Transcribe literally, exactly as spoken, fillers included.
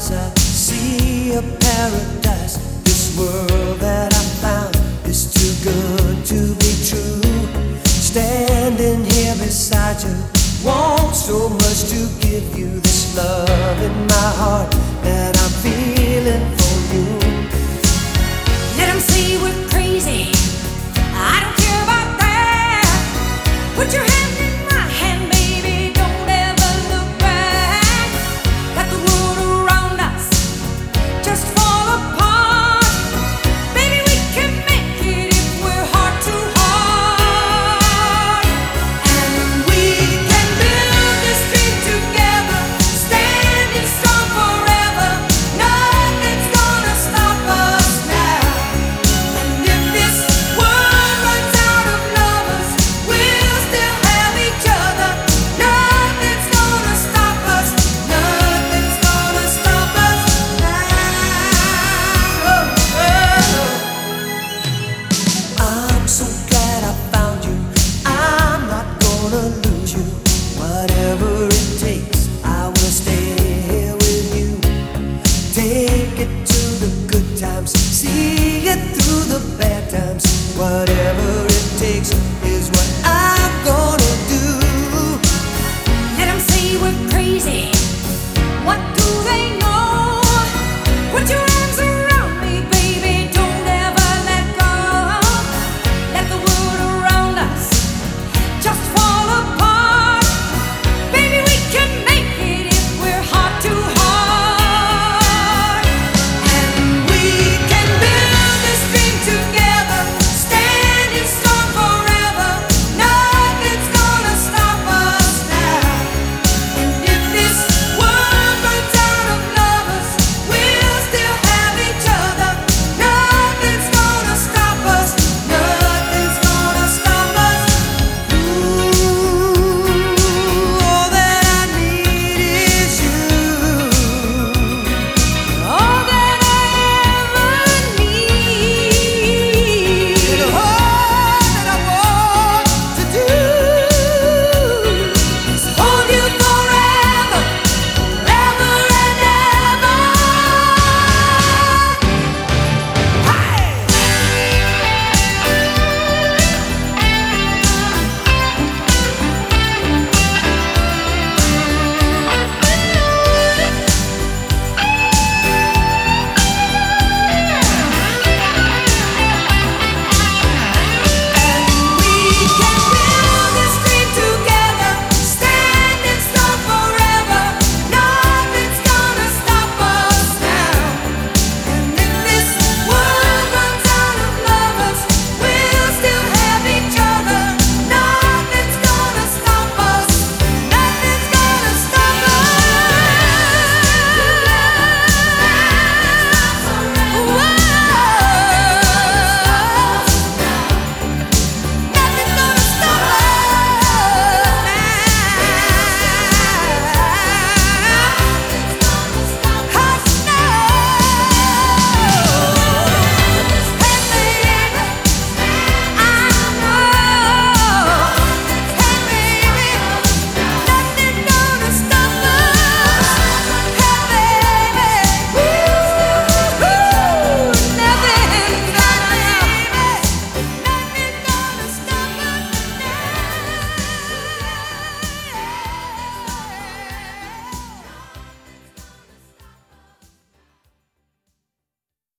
eyes I see a paradise. This world that I found is too good to be true. Standing here beside you, want so much to give you this love in my heart that I'm feeling for you. Let 'em say we're crazy, I don't care about that. Put your hand in my hand, baby, don't ever look back. Let the world around us just fall apart. Baby, we can make it if we're heart to heart. And we can build this dream together, standing strong forever. Nothing's gonna stop us now. And if this world runs out of lovers, we'll still have each other. Nothing's gonna stop us. Nothing's gonna stop us now. Oh, oh. I'm so glad I found you. I'm not gonna lose you. Whatever it takes, I will stay here with you. Take it to the good times, see it through the bad times. Whatever